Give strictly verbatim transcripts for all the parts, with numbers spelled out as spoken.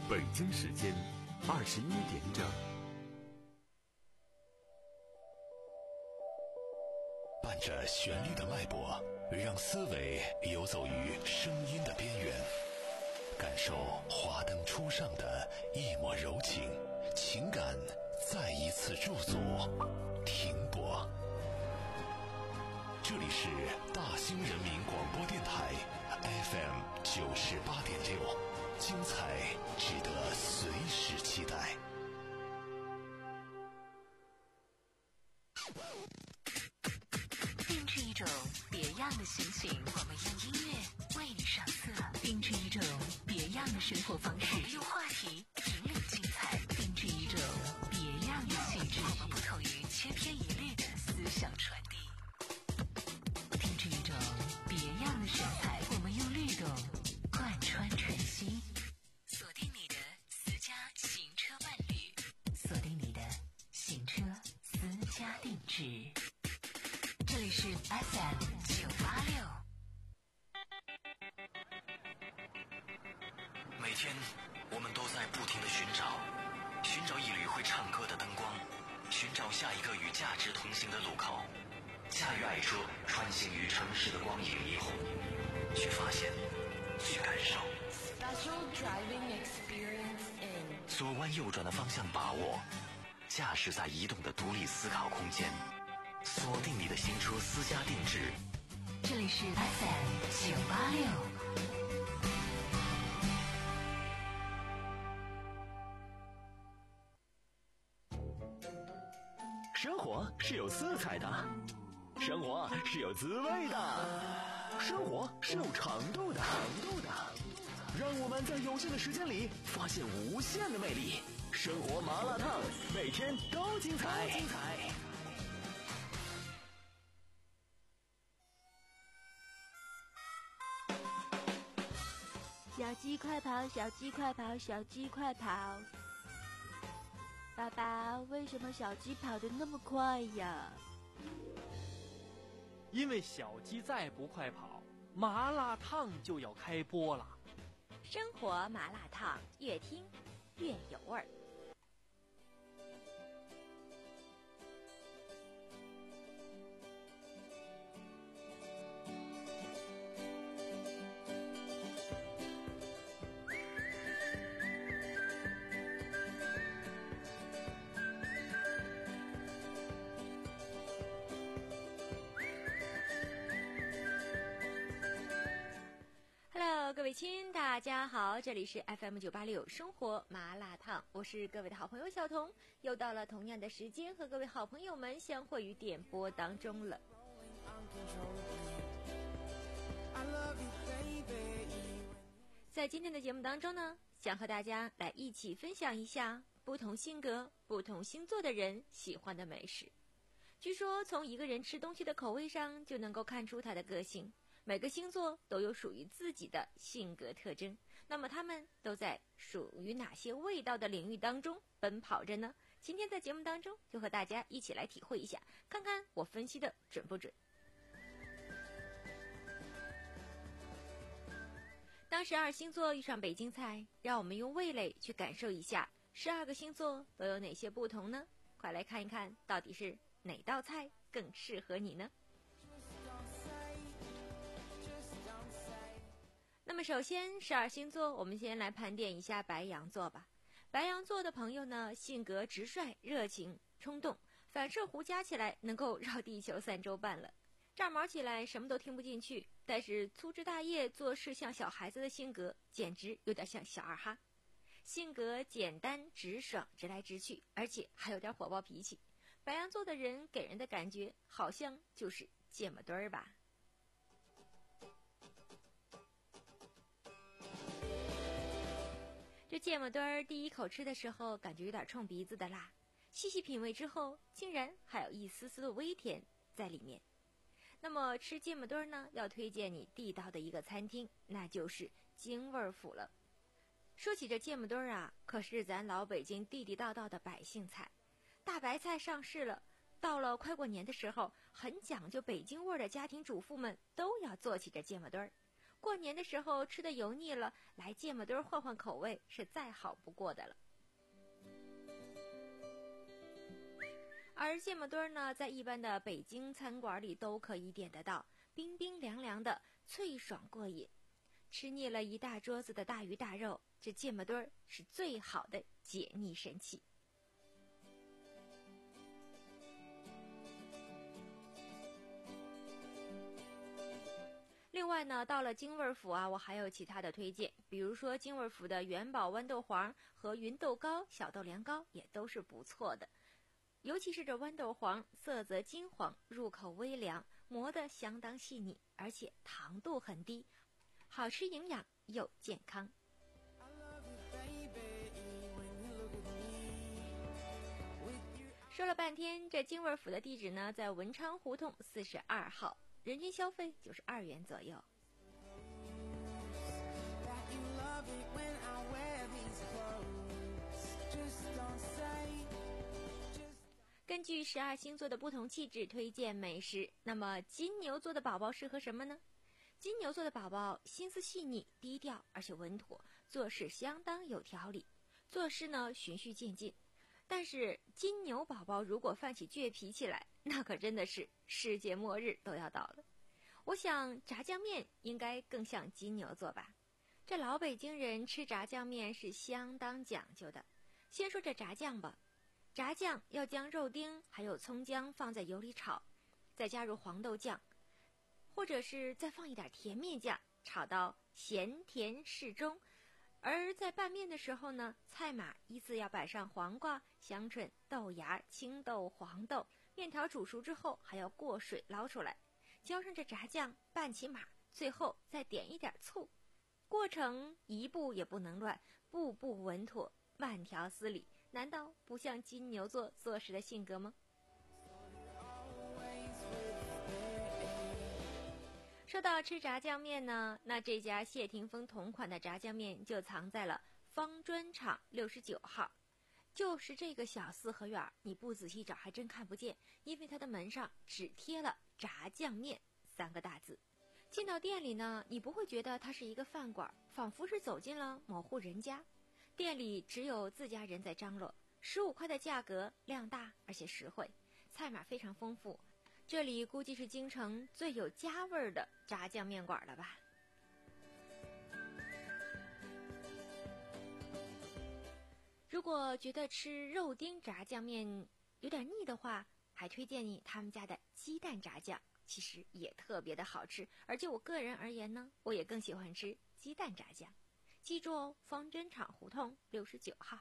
北京时间二十一点整。 伴着旋律的脉搏，让思维游走于声音的边缘，感受华灯初上的一抹柔情，情感再一次驻足停泊。这里是大兴人民广播电台 F M 九十八点六，精彩值得随时期待。 定制一种别样的心情，我们用音乐为你上色；定制一种别样的生活方式，我们用话题引领精彩；定制一种别样的气质，我们不同于千篇一律的思想传递；定制一种别样的神采，我们用律动贯穿晨曦。锁定你的私家行车伴侣，锁定你的行车私家定制。这里是 F M 九八六。 每天我们都在不停地寻找，寻找一缕会唱歌的灯光，寻找下一个与价值同行的路口。驾驭爱车，穿行于城市的光影霓虹，去发现，去感受。 Special driving experience in 左弯右转的方向把握，驾驶在移动的独立思考空间。锁定你的新车私家定制， 这里是 F M 九八六。 生活是有色彩的，生活是有滋味的，生活是有长度的，长度的。让我们在有限的时间里发现无限的魅力。生活麻辣烫，每天都精彩，精彩。 小鸡快跑，小鸡快跑，小鸡快跑！爸爸，为什么小鸡跑得那么快呀？ 因为小鸡再不快跑，麻辣烫就要开播了。 生活麻辣烫，越听越有味儿。各位亲，大家好，这里是 F M 九八六生活麻辣烫，我是各位的好朋友小彤，又到了同样的时间和各位好朋友们相会于点播当中了。在今天的节目当中呢，想和大家来一起分享一下不同性格、不同星座的人喜欢的美食。据说从一个人吃东西的口味上就能够看出他的个性。每个星座都有属于自己的性格特征，那么他们都在属于哪些味道的领域当中奔跑着呢？今天在节目当中就和大家一起来体会一下，看看我分析的准不准。当十二星座遇上北京菜，让我们用味蕾去感受一下十二个星座都有哪些不同呢？快来看一看到底是哪道菜更适合你呢？那么首先十二星座，我们先来盘点一下白羊座吧。白羊座的朋友呢，性格直率、热情、冲动，反射弧加起来能够绕地球三周半了。炸毛起来什么都听不进去，但是粗枝大叶做事像小孩子的性格，简直有点像小二哈。性格简单直爽，直来直去，而且还有点火爆脾气。白羊座的人给人的感觉好像就是芥末墩儿吧。这芥末墩儿第一口吃的时候感觉有点冲鼻子的辣，细细品味之后竟然还有一丝丝的微甜在里面。那么吃芥末墩儿呢，要推荐你地道的一个餐厅，那就是京味儿府了。说起这芥末墩儿啊，可是咱老北京地地道道的百姓菜。大白菜上市了，到了快过年的时候，很讲究北京味儿的家庭主妇们都要做起这芥末墩儿。 过年的时候吃的油腻了，来芥末墩儿换换口味是再好不过的了。而芥末墩儿呢，在一般的北京餐馆里都可以点得到，冰冰凉凉的，脆爽过瘾。吃腻了一大桌子的大鱼大肉，这芥末墩儿是最好的解腻神器。另外呢，到了京味府啊，我还有其他的推荐，比如说京味府的元宝豌豆黄和芸豆糕、小豆凉糕也都是不错的。尤其是这豌豆黄，色泽金黄，入口微凉，磨得相当细腻，而且糖度很低，好吃营养又健康。说了半天，这京味府的地址呢，在文昌胡同四十二号，人均消费就是二元左右。根据十二星座的不同气质推荐美食，那么金牛座的宝宝适合什么呢？金牛座的宝宝心思细腻、低调，而且稳妥，做事相当有条理，做事呢循序渐进。但是金牛宝宝如果犯起倔脾气来，那可真的是世界末日都要到了。我想炸酱面应该更像金牛座吧。这老北京人吃炸酱面是相当讲究的。先说这炸酱吧，炸酱要将肉丁还有葱姜放在油里炒，再加入黄豆酱，或者是再放一点甜面酱，炒到咸甜适中。而在拌面的时候呢，菜码依次要摆上黄瓜、香椿、豆芽、青豆、黄豆，面条煮熟之后还要过水捞出来，浇上这炸酱拌起码，最后再点一点醋。过程一步也不能乱，步步稳妥，慢条斯理，难道不像金牛座做事的性格吗？说到吃炸酱面呢，那这家谢霆锋同款的炸酱面就藏在了方砖厂六十九号，就是这个小四合院，你不仔细找还真看不见，因为它的门上只贴了炸酱面三个大字。进到店里呢，你不会觉得它是一个饭馆，仿佛是走进了某户人家。店里只有自家人在张罗，十五块的价格，量大而且实惠，菜码非常丰富。这里估计是京城最有家味儿的炸酱面馆了吧。如果觉得吃肉丁炸酱面有点腻的话，还推荐你他们家的鸡蛋炸酱，其实也特别的好吃。而就我个人而言呢，我也更喜欢吃鸡蛋炸酱。记住哦，方针厂胡同六十九号。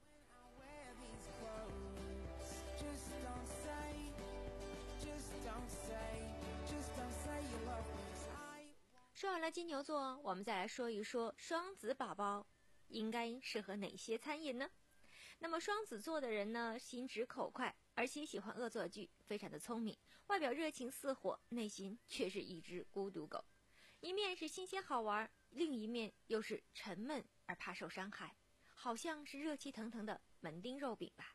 说完了金牛座，我们再来说一说双子宝宝应该适合哪些餐饮呢？那么双子座的人呢，心直口快，而且喜欢恶作剧，非常的聪明，外表热情似火，内心却是一只孤独狗。一面是新鲜好玩，另一面又是沉闷而怕受伤害，好像是热气腾腾的门钉肉饼吧。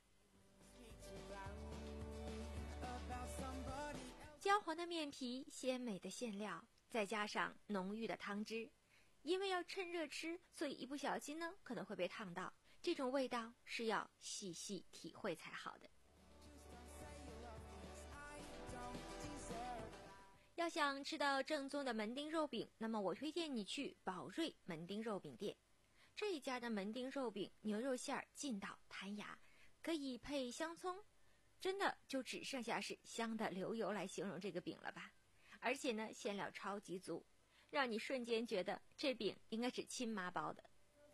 焦黄的面皮，鲜美的馅料，再加上浓郁的汤汁，因为要趁热吃，所以一不小心呢可能会被烫到，这种味道是要细细体会才好的。要想吃到正宗的门钉肉饼，那么我推荐你去宝瑞门钉肉饼店。这一家的门钉肉饼牛肉馅儿劲道弹牙，可以配香葱，真的就只剩下是香的流油来形容这个饼了吧。而且呢，馅料超级足，让你瞬间觉得这饼应该是亲妈包的。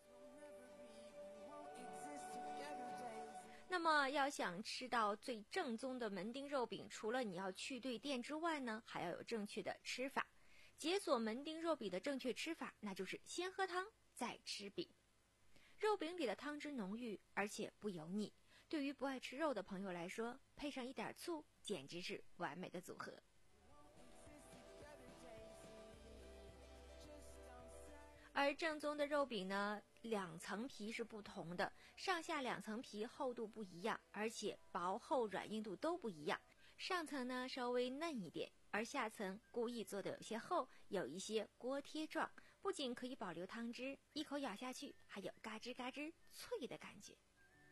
那么要想吃到最正宗的门钉肉饼，除了你要去对店之外呢，还要有正确的吃法。解锁门钉肉饼的正确吃法，那就是先喝汤再吃饼。肉饼里的汤汁浓郁，而且不油腻，对于不爱吃肉的朋友来说，配上一点醋，简直是完美的组合。而正宗的肉饼呢，两层皮是不同的，上下两层皮厚度不一样，而且薄厚软硬度都不一样。上层呢稍微嫩一点， 而下层故意做的有些厚，有一些锅贴状，不仅可以保留汤汁，一口咬下去还有嘎吱嘎吱脆的感觉。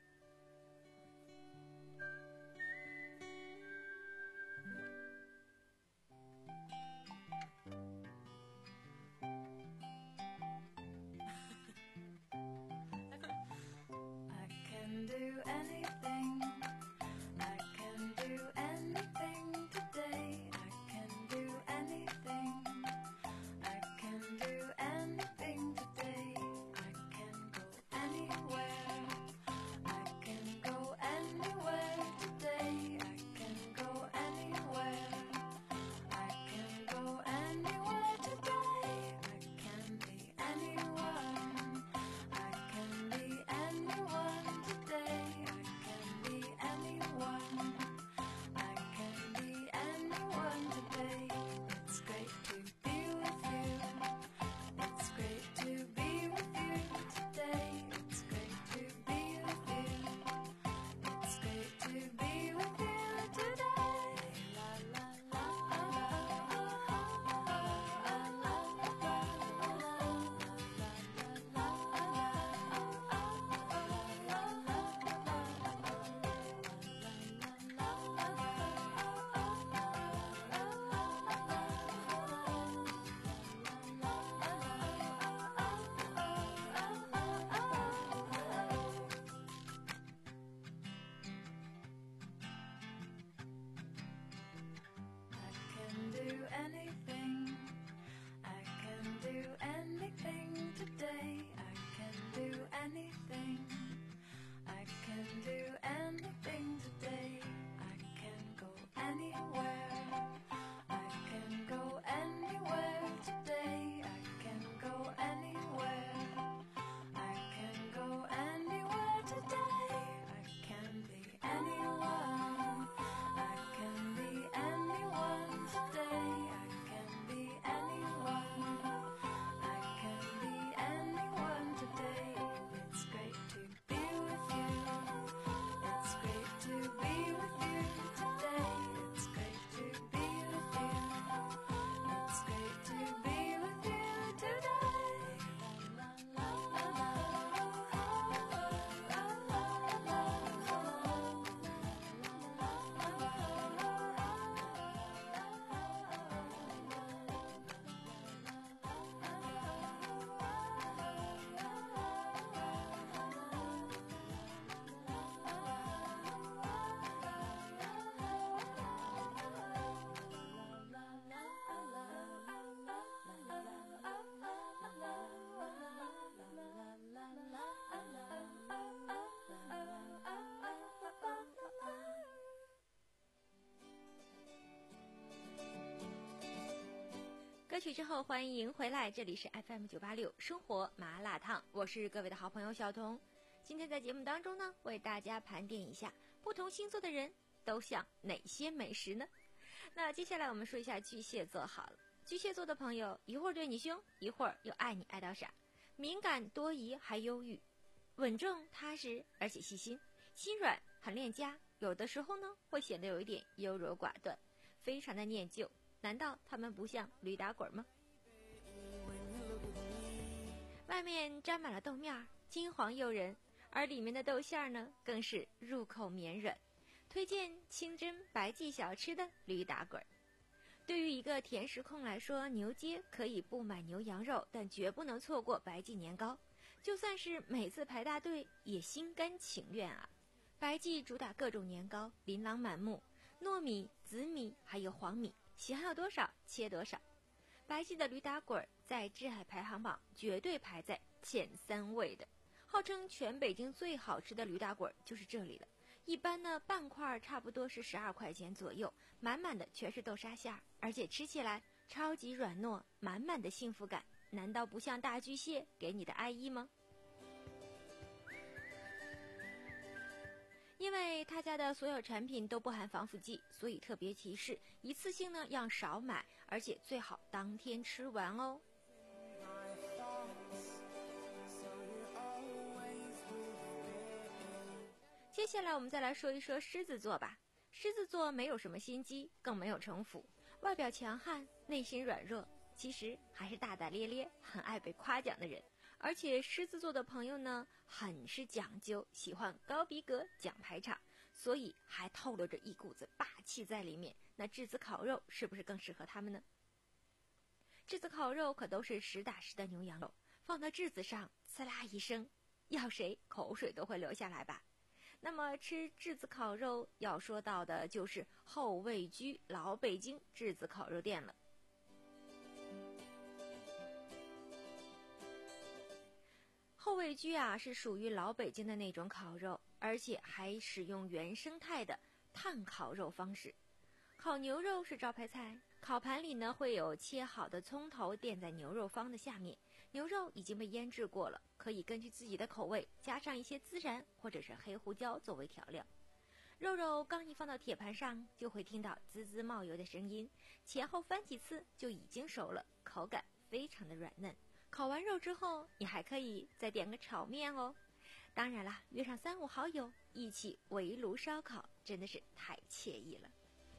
歌曲之后欢迎回来，这里是 F M 九八六生活麻辣烫，我是各位的好朋友小彤。今天在节目当中呢，为大家盘点一下不同星座的人都像哪些美食呢？那接下来我们说一下巨蟹座好了。巨蟹座的朋友一会儿对你凶，一会儿又爱你爱到傻，敏感多疑还忧郁，稳重踏实而且细心，心软很恋家，有的时候呢会显得有一点优柔寡断，非常的念旧。难道他们不像驴打滚吗？外面沾满了豆面，金黄诱人，而里面的豆馅呢更是入口绵软。推荐清真白记小吃的驴打滚。对于一个甜食控来说，牛街可以不买牛羊肉，但绝不能错过白记年糕，就算是每次排大队也心甘情愿啊。白记主打各种年糕，琳琅满目，糯米、紫米还有黄米，喜欢有多少切多少。白记的驴打滚在挚爱排行榜绝对排在前三位的，号称全北京最好吃的驴打滚就是这里了。一般呢半块差不多是十二块钱左右，满满的全是豆沙馅，而且吃起来超级软糯，满满的幸福感，难道不像大巨蟹给你的爱意吗？因为他家的所有产品都不含防腐剂，所以特别提示一次性呢要少买，而且最好当天吃完哦。接下来我们再来说一说狮子座吧。狮子座没有什么心机，更没有城府， 外表强悍，内心软弱，其实还是大大咧咧，很爱被夸奖的人。而且狮子座的朋友呢，很是讲究，喜欢高逼格、讲排场，所以还透露着一股子霸气在里面。那质子烤肉是不是更适合他们呢？质子烤肉可都是实打实的牛羊肉，放到质子上，呲啦一声，要谁口水都会流下来吧。那么吃质子烤肉要说到的就是后卫居老北京质子烤肉店了。后卫居啊是属于老北京的那种烤肉，而且还使用原生态的炭烤肉方式。烤牛肉是招牌菜，烤盘里呢会有切好的葱头垫在牛肉方的下面，牛肉已经被腌制过了，可以根据自己的口味加上一些孜然或者是黑胡椒作为调料。肉肉刚一放到铁盘上，就会听到滋滋冒油的声音，前后翻几次就已经熟了，口感非常的软嫩。烤完肉之后，你还可以再点个炒面哦。当然啦，约上三五好友一起围炉烧烤，真的是太惬意了。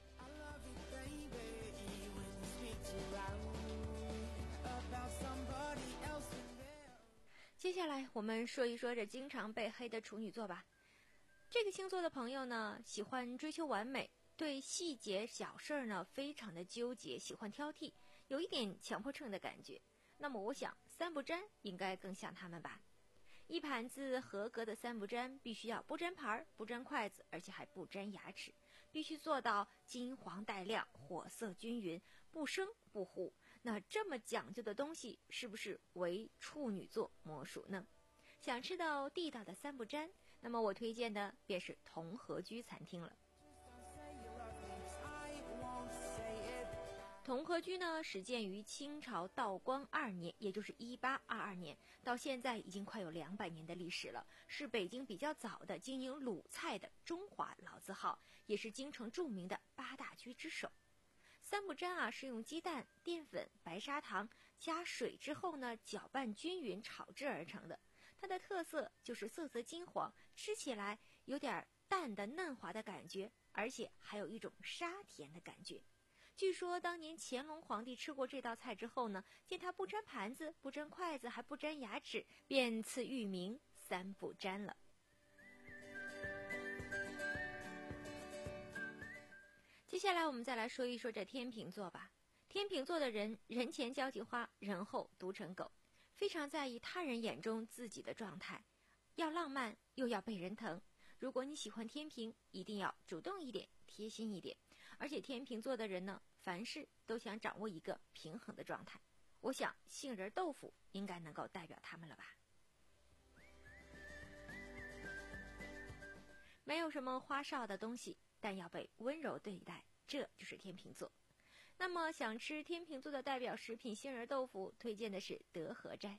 接下来我们说一说这经常被黑的处女座吧。这个星座的朋友呢，喜欢追求完美，对细节小事儿呢非常的纠结，喜欢挑剔，有一点强迫症的感觉。那么我想三不沾应该更像他们吧。一盘子合格的三不沾必须要不沾盘、不沾筷子，而且还不沾牙齿，必须做到金黄带亮，火色均匀，不生不糊。那这么讲究的东西是不是为处女座莫属呢？想吃到地道的三不沾，那么我推荐的便是同和居餐厅了。同和居呢，始建于清朝道光二年，也就是一八二二年，到现在已经快有两百年的历史了，是北京比较早的经营鲁菜的中华老字号，也是京城著名的八大居之首。三不沾啊，是用鸡蛋、淀粉、白砂糖加水之后呢，搅拌均匀炒制而成的。它的特色就是色泽金黄，吃起来有点淡的嫩滑的感觉，而且还有一种沙甜的感觉。据说当年乾隆皇帝吃过这道菜之后呢，见他不沾盘子、不沾筷子，还不沾牙齿，便赐御名三不沾了。接下来我们再来说一说这天秤座吧。天秤座的人人前交际花，人后毒成狗，非常在意他人眼中自己的状态，要浪漫又要被人疼。如果你喜欢天秤，一定要主动一点，贴心一点。而且天秤座的人呢，凡事都想掌握一个平衡的状态。我想杏仁豆腐应该能够代表他们了吧。没有什么花哨的东西，但要被温柔对待，这就是天秤座。那么想吃天秤座的代表食品杏仁豆腐，推荐的是德和斋。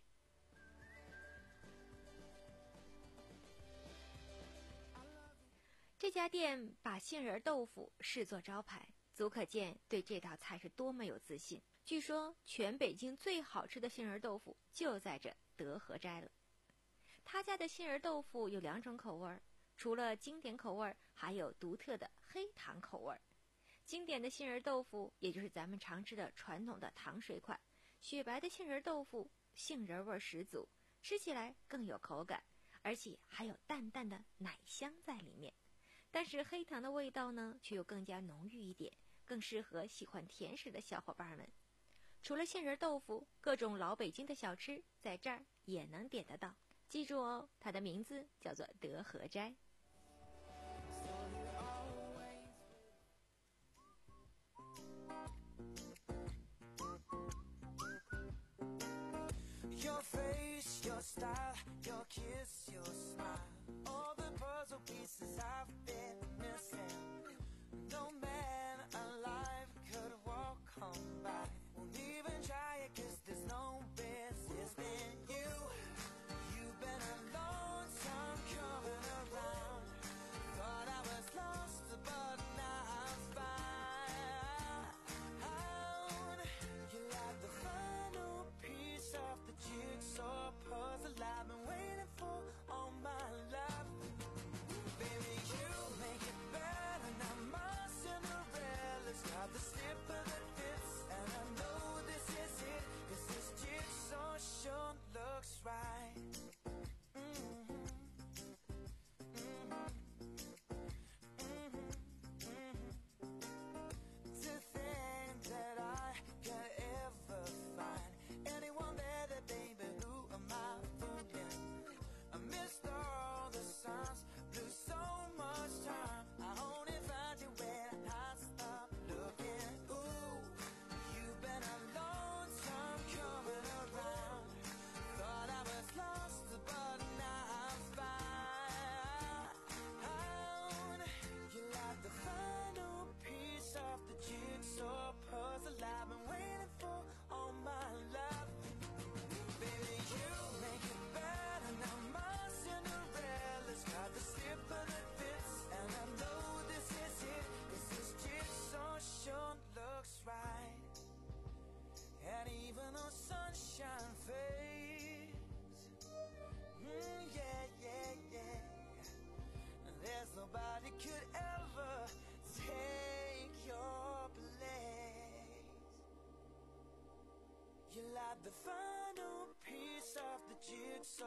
这家店把杏仁豆腐视作招牌，足可见对这道菜是多么有自信。据说全北京最好吃的杏仁豆腐就在这德和斋了。他家的杏仁豆腐有两种口味，除了经典口味，还有独特的黑糖口味。经典的杏仁豆腐也就是咱们常吃的传统的糖水款，雪白的杏仁豆腐，杏仁味十足，吃起来更有口感，而且还有淡淡的奶香在里面。但是黑糖的味道呢，却又更加浓郁一点，更适合喜欢甜食的小伙伴们。除了杏仁豆腐，各种老北京的小吃在这儿也能点得到。记住哦，它的名字叫做德和斋。 Your face, your style, your kiss, your smile, all the puzzle pieces I've been missing. No man alive could walk on by, won't even try it 'cause there's no resisting you. You've been a lonesome coming around, thought I was lost but now I'm found. You're like the final piece of the jigsaw puzzle I've been waiting for all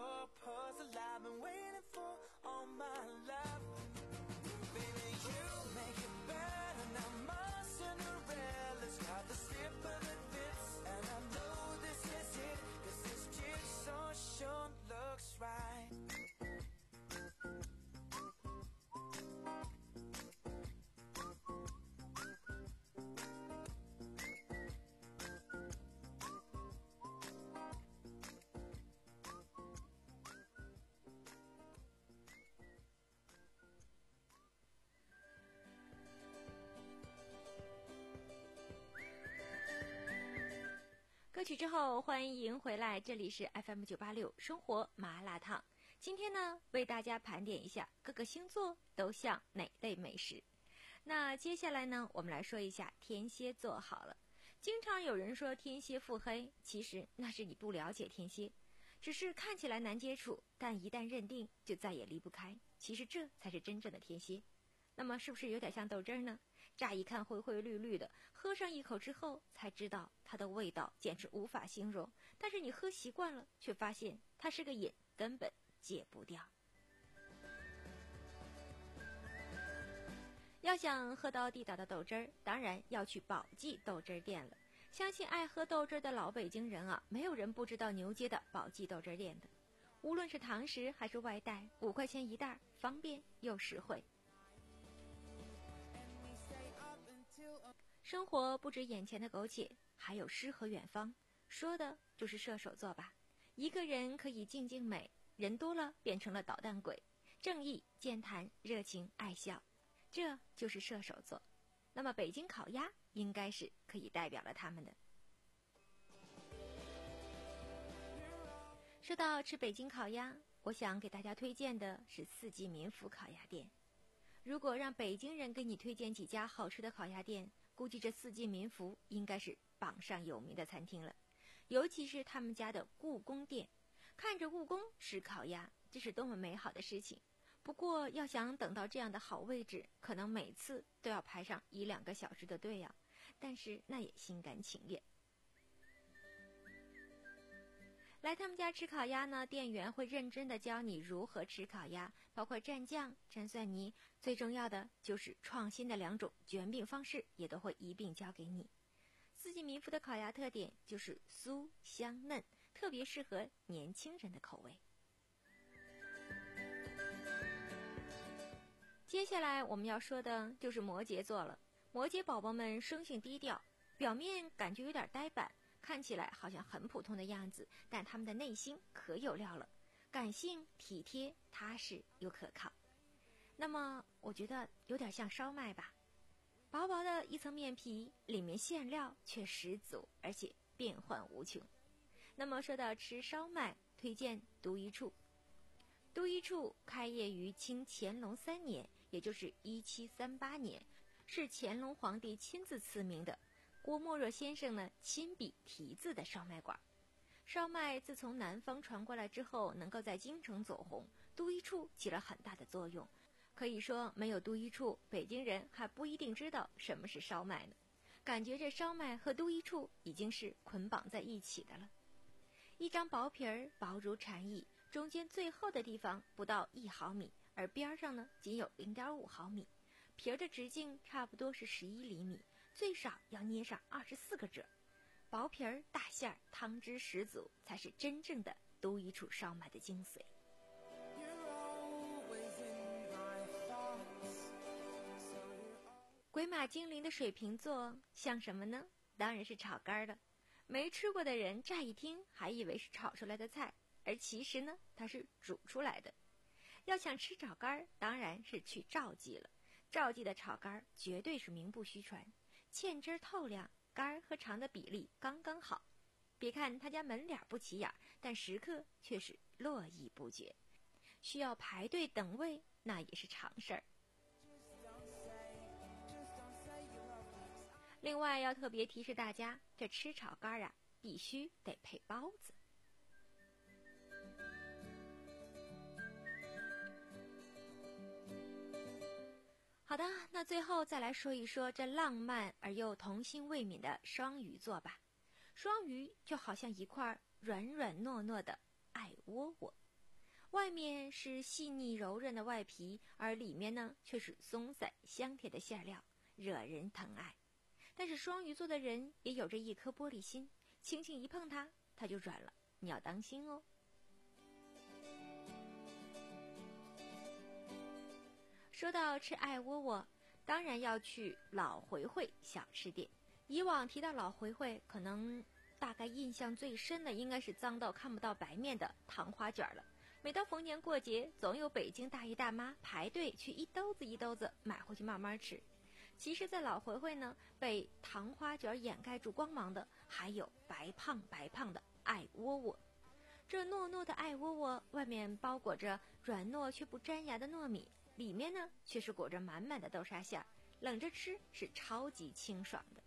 jigsaw puzzle I've been waiting for all my life. Baby, you make it better now. My Cinderella's got the slipper that fits, and I know this is it, 'cause this jigsaw sure looks right. 歌曲之后，欢迎回来，这里是 F M 九八六生活麻辣烫。今天呢，为大家盘点一下各个星座都像哪类美食。那接下来呢，我们来说一下天蝎座好了。经常有人说天蝎腹黑，其实那是你不了解天蝎，只是看起来难接触，但一旦认定就再也离不开。其实这才是真正的天蝎。那么是不是有点像豆汁儿呢？乍一看灰灰绿绿的，喝上一口之后才知道它的味道简直无法形容，但是你喝习惯了，却发现它是个瘾，根本戒不掉。要想喝到地道的豆汁儿，当然要去宝记豆汁儿店了。相信爱喝豆汁儿的老北京人啊，没有人不知道牛街的宝记豆汁儿店的。无论是堂食还是外带，五块钱一袋，方便又实惠。生活不止眼前的苟且，还有诗和远方，说的就是射手座吧。一个人可以静静美，人多了变成了捣蛋鬼，正义、健谈、热情、爱笑，这就是射手座。那么北京烤鸭应该是可以代表了他们的。说到吃北京烤鸭，我想给大家推荐的是四季民福烤鸭店。如果让北京人给你推荐几家好吃的烤鸭店，估计这四季民福应该是榜上有名的餐厅了。尤其是他们家的故宫店，看着故宫吃烤鸭，这是多么美好的事情。不过要想等到这样的好位置，可能每次都要排上一两个小时的队呀、啊，但是那也心甘情愿。来他们家吃烤鸭呢，店员会认真的教你如何吃烤鸭，包括蘸酱、蘸蒜泥，最重要的就是创新的两种卷饼方式也都会一并教给你。四季民福的烤鸭特点就是酥香嫩，特别适合年轻人的口味。接下来我们要说的就是摩羯座了。摩羯宝宝们生性低调，表面感觉有点呆板，看起来好像很普通的样子，但他们的内心可有料了，感性、体贴、踏实又可靠。那么我觉得有点像烧麦吧，薄薄的一层面皮，里面馅料却十足，而且变幻无穷。那么说到吃烧麦，推荐都一处。都一处开业于清乾隆三年，也就是一七三八年，是乾隆皇帝亲自赐名的。郭沫若先生呢亲笔题字的烧麦馆。烧麦自从南方传过来之后，能够在京城走红，都一处起了很大的作用。可以说没有都一处，北京人还不一定知道什么是烧麦呢。感觉这烧麦和都一处已经是捆绑在一起的了。一张薄皮儿薄如蝉翼，中间最厚的地方不到一毫米，而边上呢仅有 零点五毫米，皮儿的直径差不多是十一厘米，最少要捏上二十四个褶。薄皮儿大馅儿，汤汁十足，才是真正的都一处烧麦的精髓。鬼马精灵的水瓶座像什么呢？当然是炒肝了。没吃过的人乍一听还以为是炒出来的菜，而其实呢它是煮出来的。要想吃炒肝，当然是去赵记了。赵记的炒肝绝对是名不虚传，芡汁透亮，肝和肠的比例刚刚好。别看他家门脸不起眼，但食客却是络绎不绝。需要排队等位，那也是常事儿。另外要特别提示大家，这吃炒肝啊，必须得配包子。好的，那最后再来说一说这浪漫而又童心未泯的双鱼座吧。双鱼就好像一块软软糯糯的爱窝窝。 外面是细腻柔韧的外皮，而里面呢却是松散香甜的馅料，惹人疼爱。但是双鱼座的人也有着一颗玻璃心，轻轻一碰它，它就软了，你要当心哦。说到吃爱窝窝，当然要去老回回小吃店。以往提到老回回，可能大概印象最深的应该是脏到看不到白面的糖花卷了。每到逢年过节，总有北京大爷大妈排队去一兜子一兜子买回去慢慢吃。其实在老回回呢，被糖花卷掩盖住光芒的还有白胖白胖的爱窝窝。这糯糯的爱窝窝外面包裹着软糯却不粘牙的糯米，里面呢却是裹着满满的豆沙馅，冷着吃是超级清爽的。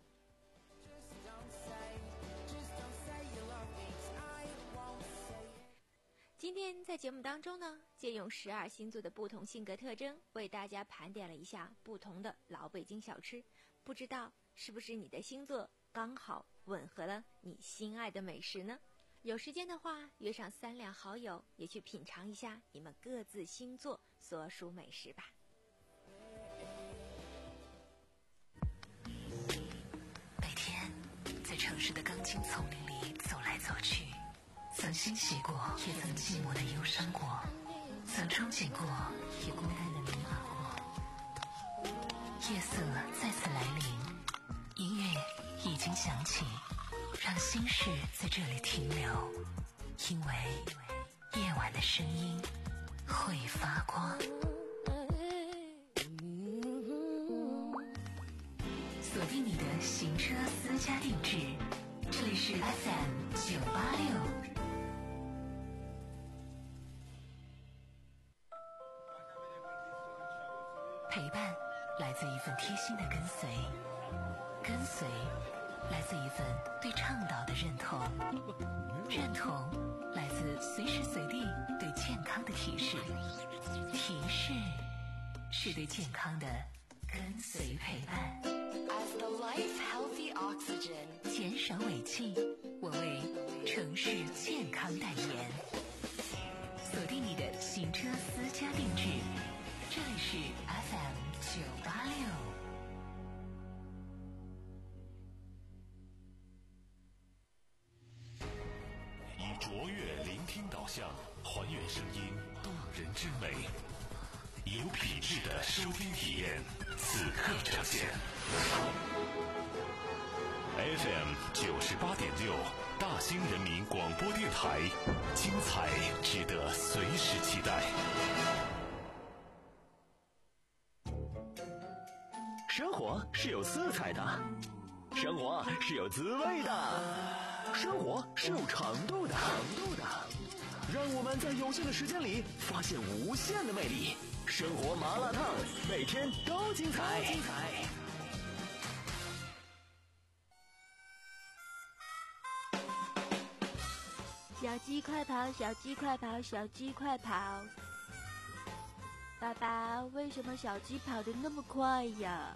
今天在节目当中呢，借用十二星座的不同性格特征，为大家盘点了一下不同的老北京小吃，不知道是不是你的星座刚好吻合了你心爱的美食呢？有时间的话，约上三两好友，也去品尝一下你们各自星座所属美食吧。 每天在城市的钢筋丛林里走来走去，曾欣喜过，也曾寂寞的忧伤过，曾憧憬过，也孤单的迷茫过。夜色再次来临，音乐已经响起，让心事在这里停留，因为夜晚的声音会发光。锁定你的行车私家定制，这里是 F M 九八六。陪伴来自一份贴心的跟随，跟随来自一份对倡导的认同，认同来自随时随地对健康的提示，提示是对健康的跟随陪伴。 As the life healthy oxygen， 减少尾气，我为城市健康代言。锁定你的行车私家定制，这里是 F M 九八六。 以卓越聆听导向，还原声音动人之美，有品质的收听体验，此刻呈现。F M 九十八点六，大兴人民广播电台，精彩值得随时期待。 生活是有色彩的，生活是有滋味的，生活是有长度的，长度的。让我们在有限的时间里发现无限的魅力。生活麻辣烫，每天都精彩。精彩。 小鸡快跑，小鸡快跑，小鸡快跑！爸爸，为什么小鸡跑得那么快呀？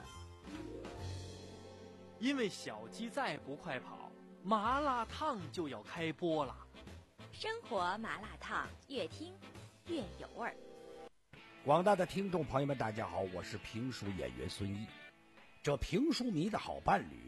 因为小鸡再不快跑，麻辣烫就要开播了。 生活麻辣烫，越听越有味儿。 广大的听众朋友们，大家好，我是评书演员孙一。这评书迷的好伴侣